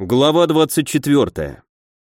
Глава 24.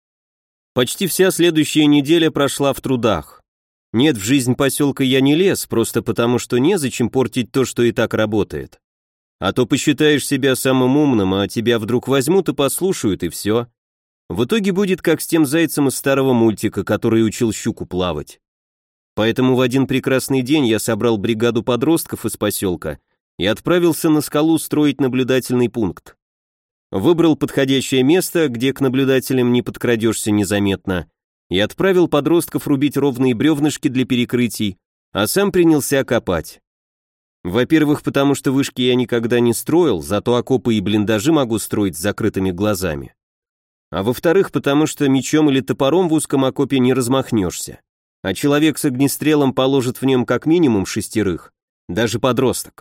Почти вся следующая неделя прошла в трудах. Нет, в жизнь поселка я не лез, просто потому что незачем портить то, что и так работает. А то посчитаешь себя самым умным, а тебя вдруг возьмут и послушают, и все. В итоге будет как с тем зайцем из старого мультика, который учил щуку плавать. Поэтому в один прекрасный день я собрал бригаду подростков из поселка и отправился на скалу строить наблюдательный пункт. Выбрал подходящее место, где к наблюдателям не подкрадешься незаметно, и отправил подростков рубить ровные бревнышки для перекрытий, а сам принялся копать. Во-первых, потому что вышки я никогда не строил, зато окопы и блиндажи могу строить с закрытыми глазами. А во-вторых, потому что мечом или топором в узком окопе не размахнешься, а человек с огнестрелом положит в нем как минимум 6, даже подросток.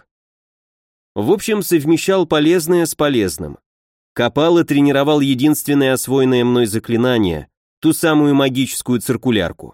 В общем, совмещал полезное с полезным. Копал и тренировал единственное освоенное мной заклинание, ту самую магическую циркулярку.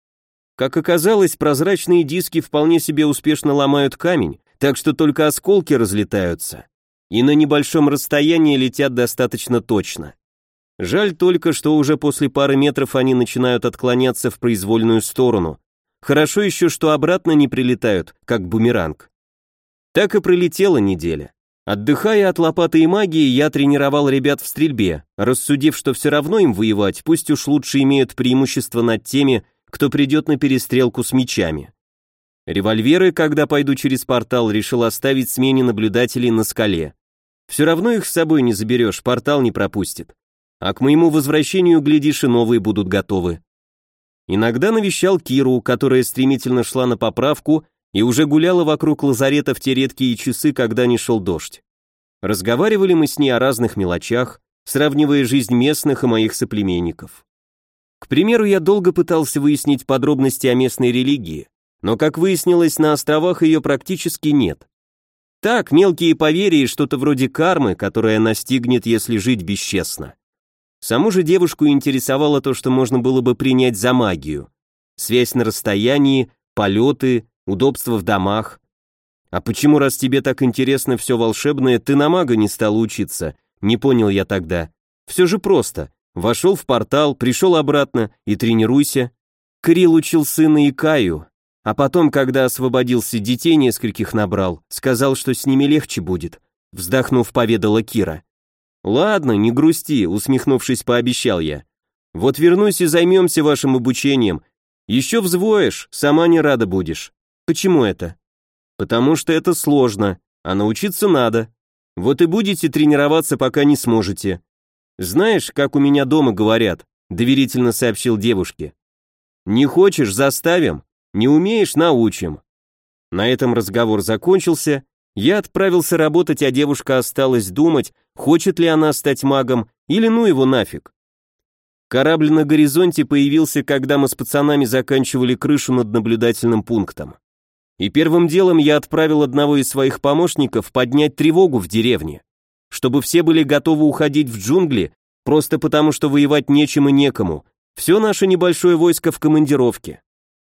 Как оказалось, прозрачные диски вполне себе успешно ломают камень, так что только осколки разлетаются, и на небольшом расстоянии летят достаточно точно. Жаль только, что уже после пары метров они начинают отклоняться в произвольную сторону. Хорошо еще, что обратно не прилетают, как бумеранг. Так и пролетела неделя. Отдыхая от лопаты и магии, я тренировал ребят в стрельбе, рассудив, что все равно им воевать, пусть уж лучше имеют преимущество над теми, кто придет на перестрелку с мечами. Револьверы, когда пойду через портал, решил оставить смене наблюдателей на скале. Все равно их с собой не заберешь, портал не пропустит. А к моему возвращению, глядишь, и новые будут готовы. Иногда навещал Киру, которая стремительно шла на поправку и уже гуляла вокруг лазарета в те редкие часы, когда не шел дождь. Разговаривали мы с ней о разных мелочах, сравнивая жизнь местных и моих соплеменников. К примеру, я долго пытался выяснить подробности о местной религии, но, как выяснилось, на островах ее практически нет. Так, мелкие поверья, что-то вроде кармы, которая настигнет, если жить бесчестно. Саму же девушку интересовало то, что можно было бы принять за магию. Связь на расстоянии, полеты, удобства в домах. А почему, раз тебе так интересно все волшебное, ты на мага не стал учиться? Не понял я тогда. Все же просто. Вошел в портал, пришел обратно и тренируйся. Кирилл учил сына и Каю, а потом, когда освободился, детей нескольких набрал, сказал, что с ними легче будет. Вздохнув, поведала Кира. «Ладно, не грусти», — усмехнувшись, пообещал я. «Вот вернусь и займемся вашим обучением. Еще взвоишь, сама не рада будешь». «Почему это?» «Потому что это сложно, а научиться надо. Вот и будете тренироваться, пока не сможете. Знаешь, как у меня дома говорят», — доверительно сообщил девушке. «Не хочешь — заставим, не умеешь — научим». На этом разговор закончился. Я отправился работать, а девушка осталась думать, хочет ли она стать магом или ну его нафиг. Корабль на горизонте появился, когда мы с пацанами заканчивали крышу над наблюдательным пунктом. И первым делом я отправил одного из своих помощников поднять тревогу в деревне, чтобы все были готовы уходить в джунгли, просто потому что воевать нечем и некому. Все наше небольшое войско в командировке.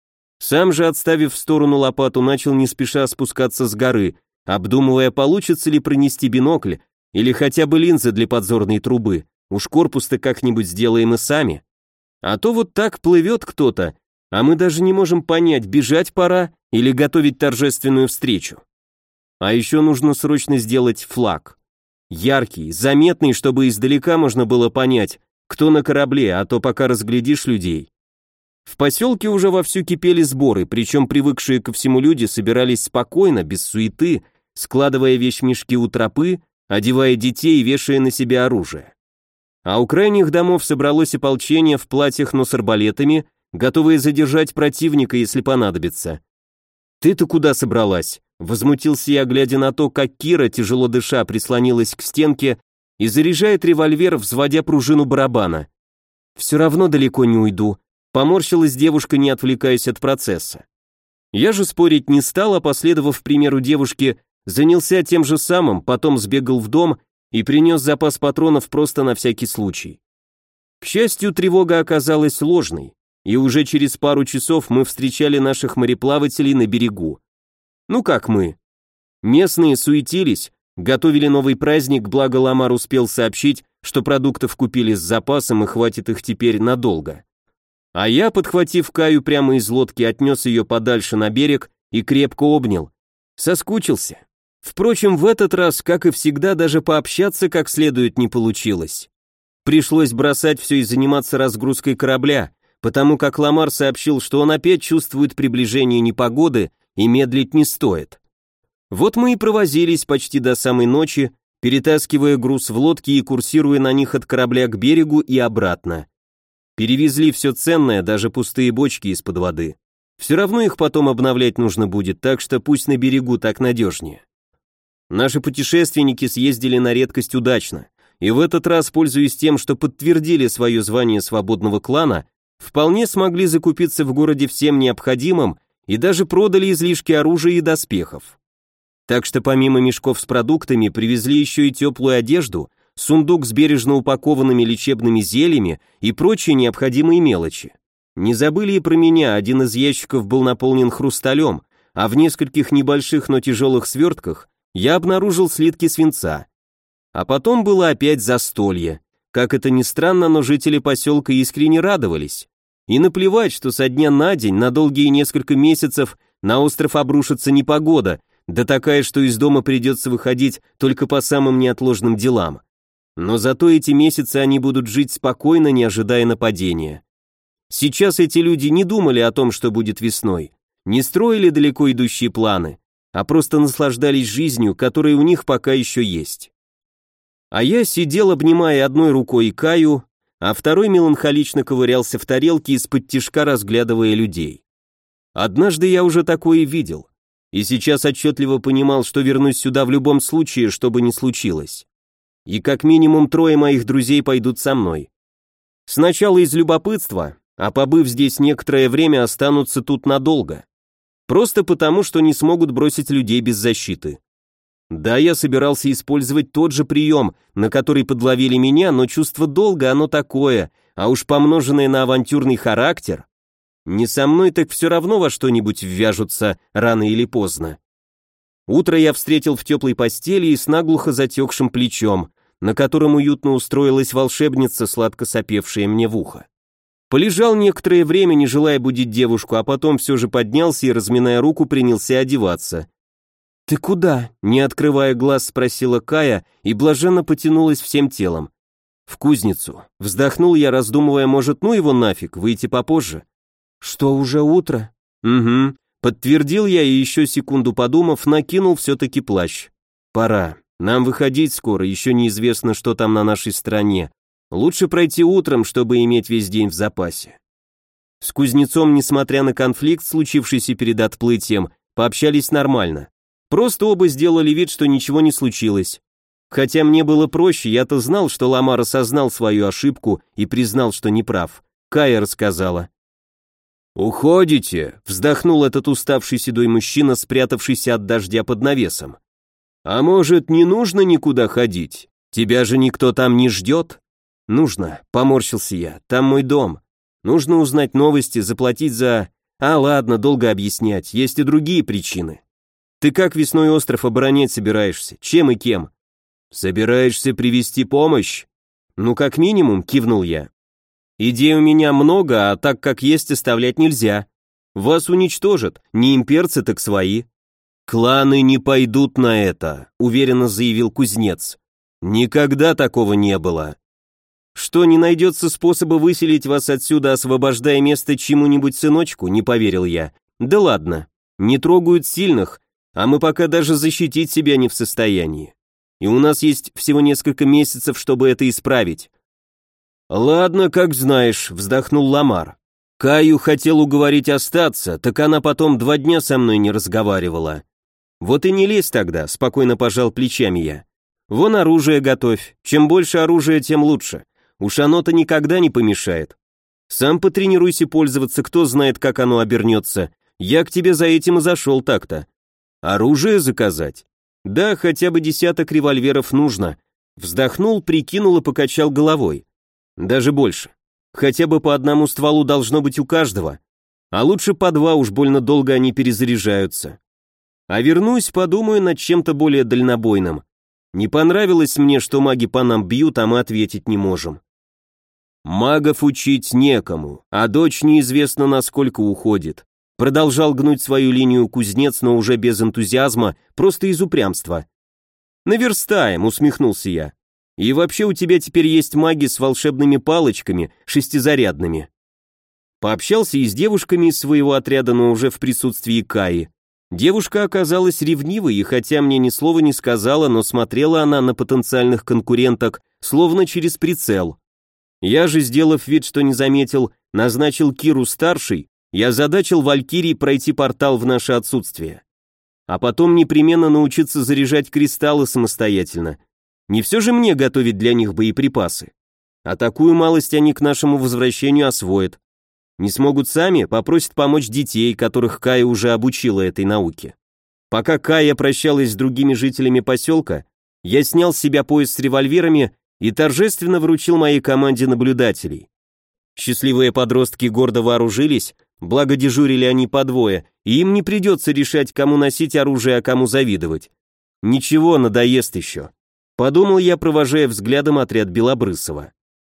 Сам же, отставив в сторону лопату, начал не спеша спускаться с горы, обдумывая, получится ли пронести бинокль или хотя бы линзы для подзорной трубы. Уж корпус-то как-нибудь сделаем и сами. А то вот так плывет кто-то, а мы даже не можем понять, бежать пора или готовить торжественную встречу. А еще нужно срочно сделать флаг. Яркий, заметный, чтобы издалека можно было понять, кто на корабле, а то пока разглядишь людей. В поселке уже вовсю кипели сборы, причем привыкшие ко всему люди собирались спокойно, без суеты, складывая вещмешки у тропы, одевая детей и вешая на себя оружие. А у крайних домов собралось ополчение в платьях, но с арбалетами, готовые задержать противника, если понадобится. «Ты-то куда собралась?» — возмутился я, глядя на то, как Кира, тяжело дыша, прислонилась к стенке и заряжает револьвер, взводя пружину барабана. «Все равно далеко не уйду», — поморщилась девушка, не отвлекаясь от процесса. Я же спорить не стал, а, последовав примеру девушки, занялся тем же самым, потом сбегал в дом и принес запас патронов просто на всякий случай. К счастью, тревога оказалась ложной, и уже через пару часов мы встречали наших мореплавателей на берегу. Ну как мы? Местные суетились, готовили новый праздник, благо Ламар успел сообщить, что продуктов купили с запасом и хватит их теперь надолго. А я, подхватив Каю прямо из лодки, отнес ее подальше на берег и крепко обнял. Соскучился. Впрочем, в этот раз, как и всегда, даже пообщаться как следует не получилось. Пришлось бросать все и заниматься разгрузкой корабля, потому как Ламар сообщил, что он опять чувствует приближение непогоды и медлить не стоит. Вот мы и провозились почти до самой ночи, перетаскивая груз в лодки и курсируя на них от корабля к берегу и обратно. Перевезли все ценное, даже пустые бочки из-под воды. Все равно их потом обновлять нужно будет, так что пусть на берегу так надежнее. Наши путешественники съездили на редкость удачно, и в этот раз, пользуясь тем, что подтвердили свое звание свободного клана, вполне смогли закупиться в городе всем необходимым и даже продали излишки оружия и доспехов. Так что помимо мешков с продуктами привезли еще и теплую одежду, сундук с бережно упакованными лечебными зельями и прочие необходимые мелочи. Не забыли и про меня, один из ящиков был наполнен хрусталем, а в нескольких небольших, но тяжелых свертках я обнаружил слитки свинца. А потом было опять застолье. Как это ни странно, но жители поселка искренне радовались. И наплевать, что со дня на день, на долгие несколько месяцев, на остров обрушится непогода, да такая, что из дома придется выходить только по самым неотложным делам. Но зато эти месяцы они будут жить спокойно, не ожидая нападения. Сейчас эти люди не думали о том, что будет весной, не строили далеко идущие планы, а просто наслаждались жизнью, которая у них пока еще есть. А я сидел, обнимая одной рукой Каю, а второй меланхолично ковырялся в тарелке, из-под тишка разглядывая людей. Однажды я уже такое видел, и сейчас отчетливо понимал, что вернусь сюда в любом случае, что бы ни случилось. И как минимум 3 моих друзей пойдут со мной. Сначала из любопытства, а побыв здесь некоторое время, останутся тут надолго. Просто потому, что не смогут бросить людей без защиты. Да, я собирался использовать тот же прием, на который подловили меня, но чувство долга оно такое, а уж помноженное на авантюрный характер. Не со мной, так все равно во что-нибудь ввяжутся рано или поздно. Утро я встретил в теплой постели и с наглухо затекшим плечом, на котором уютно устроилась волшебница, сладко сопевшая мне в ухо. Полежал некоторое время, не желая будить девушку, а потом все же поднялся и, разминая руку, принялся одеваться. «Ты куда?» — не открывая глаз, спросила Кая и блаженно потянулась всем телом. «В кузницу». Вздохнул я, раздумывая, может, ну его нафиг, выйти попозже. «Что, уже утро?» «Угу». Подтвердил я и еще секунду подумав, накинул все-таки плащ. «Пора. Нам выходить скоро, еще неизвестно, что там на нашей стороне. Лучше пройти утром, чтобы иметь весь день в запасе». С кузнецом, несмотря на конфликт, случившийся перед отплытием, пообщались нормально. Просто оба сделали вид, что ничего не случилось. Хотя мне было проще, я-то знал, что Ламар осознал свою ошибку и признал, что неправ. Кая рассказала. «Уходите», — вздохнул этот уставший седой мужчина, спрятавшийся от дождя под навесом. «А может, не нужно никуда ходить? Тебя же никто там не ждет?» «Нужно», — поморщился я, — «там мой дом. Нужно узнать новости, заплатить за... А, ладно, долго объяснять, есть и другие причины. Ты как весной остров оборонять собираешься? Чем и кем?» «Собираешься привести помощь?» «Ну, как минимум», — кивнул я. «Идей у меня много, а так как есть оставлять нельзя. Вас уничтожат, не имперцы, так свои». «Кланы не пойдут на это», — уверенно заявил кузнец. «Никогда такого не было». «Что, не найдется способа выселить вас отсюда, освобождая место чему-нибудь сыночку?» — не поверил я. «Да ладно, не трогают сильных, а мы пока даже защитить себя не в состоянии. И у нас есть всего несколько месяцев, чтобы это исправить». «Ладно, как знаешь», — вздохнул Ламар. «Каю хотел уговорить остаться, так она потом 2 дня со мной не разговаривала». «Вот и не лезь тогда», — спокойно пожал плечами я. «Вон оружие готовь, чем больше оружия, тем лучше. Уж оно-то никогда не помешает. Сам потренируйся пользоваться, кто знает, как оно обернется. Я к тебе за этим и зашел так-то». «Оружие заказать?» «Да, хотя бы 10 револьверов нужно». Вздохнул, прикинул и покачал головой. «Даже больше. Хотя бы по 1 стволу должно быть у каждого. А лучше по 2, уж больно долго они перезаряжаются. А вернусь, подумаю над чем-то более дальнобойным. Не понравилось мне, что маги по нам бьют, а мы ответить не можем. Магов учить некому, а дочь неизвестно насколько уходит. Продолжал гнуть свою линию кузнец, но уже без энтузиазма, просто из упрямства. «Наверстаем», — усмехнулся я. «И вообще у тебя теперь есть маги с волшебными палочками, шестизарядными». Пообщался и с девушками из своего отряда, но уже в присутствии Каи. Девушка оказалась ревнивой, и хотя мне ни слова не сказала, но смотрела она на потенциальных конкуренток, словно через прицел. Я же, сделав вид, что не заметил, назначил Киру старшей, я озадачил Валькирий пройти портал в наше отсутствие. А потом непременно научиться заряжать кристаллы самостоятельно. Не все же мне готовить для них боеприпасы. А такую малость они к нашему возвращению освоят. Не смогут сами, попросят помочь детей, которых Кая уже обучила этой науке. Пока Кая прощалась с другими жителями поселка, я снял с себя пояс с револьверами и торжественно вручил моей команде наблюдателей. Счастливые подростки гордо вооружились, благо дежурили они по двое, и им не придется решать, кому носить оружие, а кому завидовать. Ничего, надоест еще. Подумал я, провожая взглядом отряд Белобрысова.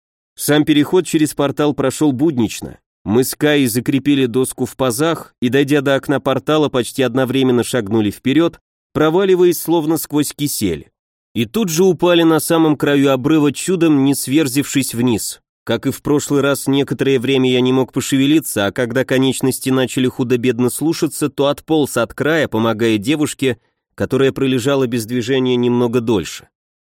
Сам переход через портал прошел буднично. Мы с Каей закрепили доску в пазах и, дойдя до окна портала, почти одновременно шагнули вперед, проваливаясь словно сквозь кисель. И тут же упали на самом краю обрыва, чудом не сверзившись вниз. Как и в прошлый раз, некоторое время я не мог пошевелиться, а когда конечности начали худо-бедно слушаться, то отполз от края, помогая девушке, которая пролежала без движения немного дольше.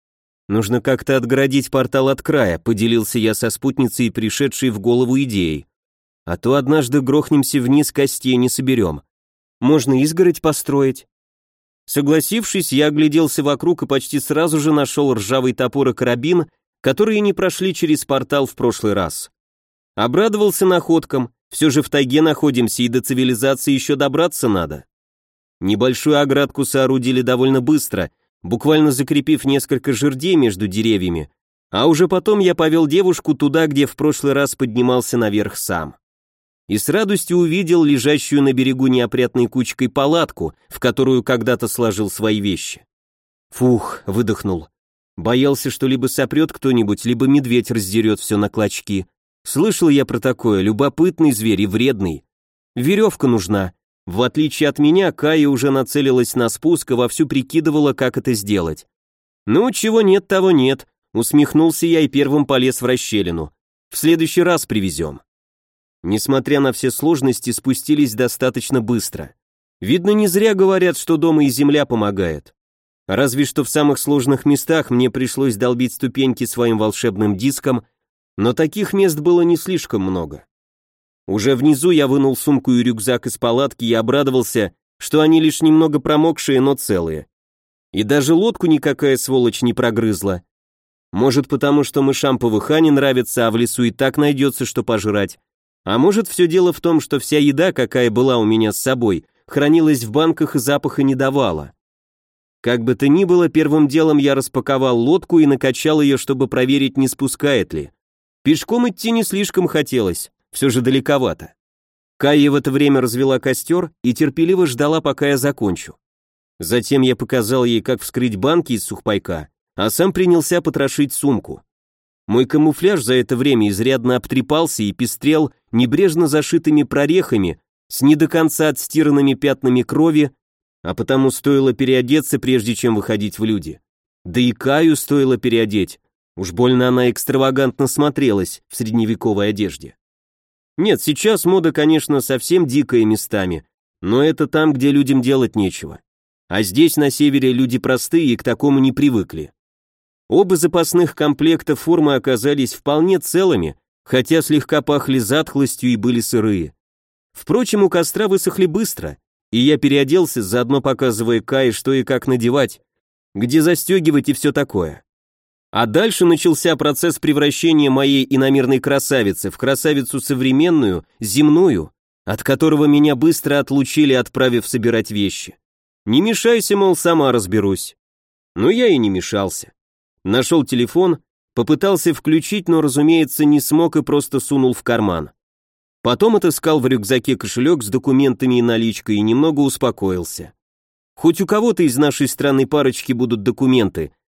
«Нужно как-то отгородить портал от края», — поделился я со спутницей, пришедшей в голову идеей. «А то однажды грохнемся вниз, костей не соберем. Можно изгородь построить». Согласившись, я огляделся вокруг и почти сразу же нашел ржавый топор и карабин, которые не прошли через портал в прошлый раз. Обрадовался находкам, все же в тайге находимся и до цивилизации еще добраться надо. Небольшую оградку соорудили довольно быстро, буквально закрепив несколько жердей между деревьями, а уже потом я повел девушку туда, где в прошлый раз поднимался наверх сам. И с радостью увидел лежащую на берегу неопрятной кучкой палатку, в которую когда-то сложил свои вещи. Фух, выдохнул. Боялся, что либо сопрет кто-нибудь, либо медведь раздерет все на клочки. Слышал я про такое, любопытный зверь и вредный. Веревка нужна. В отличие от меня, Кая уже нацелилась на спуск и вовсю прикидывала, как это сделать. Ну, чего нет, того нет. Усмехнулся я и первым полез в расщелину. В следующий раз привезем. Несмотря на все сложности, спустились достаточно быстро. Видно, не зря говорят, что дома и земля помогает. Разве что в самых сложных местах мне пришлось долбить ступеньки своим волшебным диском, но таких мест было не слишком много. Уже внизу я вынул сумку и рюкзак из палатки и обрадовался, что они лишь немного промокшие, но целые. И даже лодку никакая сволочь не прогрызла. Может, потому что мышам ПВХ не нравится, а в лесу и так найдется, что пожрать. А может, все дело в том, что вся еда, какая была у меня с собой, хранилась в банках и запаха не давала. Как бы то ни было, первым делом я распаковал лодку и накачал ее, чтобы проверить, не спускает ли. Пешком идти не слишком хотелось, все же далековато. Кайя в это время развела костер и терпеливо ждала, пока я закончу. Затем я показал ей, как вскрыть банки из сухпайка, а сам принялся потрошить сумку. Мой камуфляж за это время изрядно обтрепался и пестрел небрежно зашитыми прорехами с не до конца отстиранными пятнами крови, а потому стоило переодеться, прежде чем выходить в люди. Да и Каю стоило переодеть, уж больно она экстравагантно смотрелась в средневековой одежде. Нет, сейчас мода, конечно, совсем дикая местами, но это там, где людям делать нечего. А здесь, на севере, люди простые и к такому не привыкли. Оба запасных комплекта формы оказались вполне целыми, хотя слегка пахли затхлостью и были сырые. Впрочем, у костра высохли быстро, и я переоделся, заодно показывая Кае, что и как надевать, где застегивать и все такое. А дальше начался процесс превращения моей иномирной красавицы в красавицу современную, земную, от которого меня быстро отлучили, отправив собирать вещи. Не мешайся, мол, сама разберусь. Но я и не мешался. Нашел телефон, попытался включить, но, разумеется, не смог и просто сунул в карман. Потом отыскал в рюкзаке кошелек с документами и наличкой и немного успокоился. Хоть у кого-то из нашей странной парочки будут документы,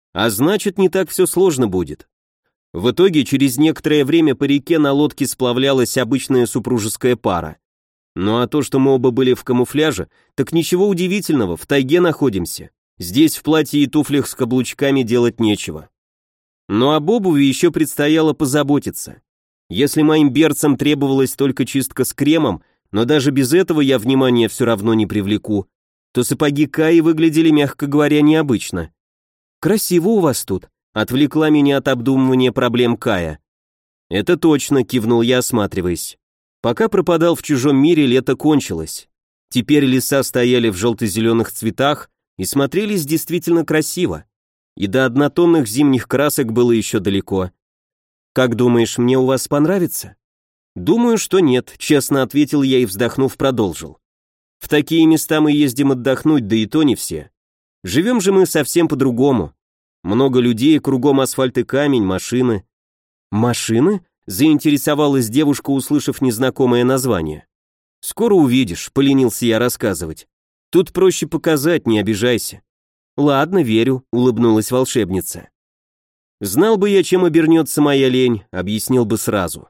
А значит, не так все сложно будет. В итоге, через некоторое время по реке на лодке сплавлялась обычная супружеская пара. Ну а то, что мы оба были в камуфляже, так ничего удивительного, в тайге находимся. Здесь в платье и туфлях с каблучками делать нечего. Но об обуви еще предстояло позаботиться. Если моим берцам требовалась только чистка с кремом, но даже без этого я внимания все равно не привлеку, то сапоги Каи выглядели, мягко говоря, необычно. «Красиво у вас тут», — отвлекла меня от обдумывания проблем Кая. «Это точно», — кивнул я, осматриваясь. Пока пропадал в чужом мире, лето кончилось. Теперь леса стояли в желто-зеленых цветах и смотрелись действительно красиво. И до однотонных зимних красок было еще далеко. «Как думаешь, мне у вас понравится?» «Думаю, что нет», — честно ответил я и, вздохнув, продолжил. «В такие места мы ездим отдохнуть, да и то не все. Живем же мы совсем по-другому. Много людей, кругом асфальт и камень, машины». «Машины?» — заинтересовалась девушка, услышав незнакомое название. «Скоро увидишь», — поленился я рассказывать. «Тут проще показать, не обижайся». «Ладно, верю», — улыбнулась волшебница. «Знал бы я, чем обернется моя лень», — объяснил бы сразу.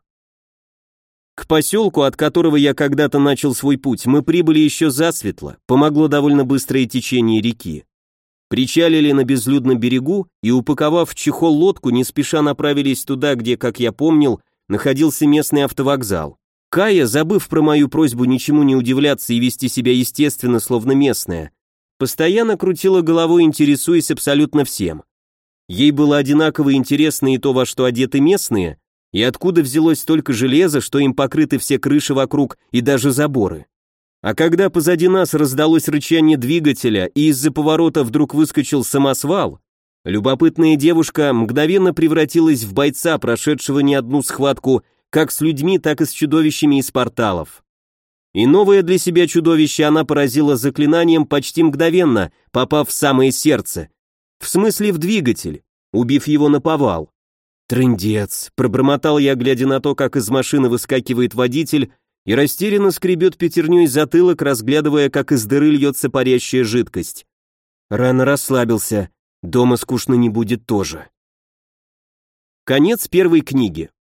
К поселку, от которого я когда-то начал свой путь, мы прибыли еще засветло, помогло довольно быстрое течение реки. Причалили на безлюдном берегу и, упаковав в чехол лодку, не спеша направились туда, где, как я помнил, находился местный автовокзал. Кая, забыв про мою просьбу ничему не удивляться и вести себя естественно, словно местная, постоянно крутила головой, интересуясь абсолютно всем. Ей было одинаково интересно и то, во что одеты местные, и откуда взялось столько железа, что им покрыты все крыши вокруг и даже заборы. А когда позади нас раздалось рычание двигателя и из-за поворота вдруг выскочил самосвал, любопытная девушка мгновенно превратилась в бойца, прошедшего не одну схватку как с людьми, так и с чудовищами из порталов. И новое для себя чудовище она поразила заклинанием почти мгновенно, попав в самое сердце. В смысле в двигатель, убив его наповал. «Трындец», — пробормотал я, глядя на то, как из машины выскакивает водитель и растерянно скребет пятерней затылок, разглядывая, как из дыры льется парящая жидкость. Рано расслабился, дома скучно не будет тоже. Конец первой книги.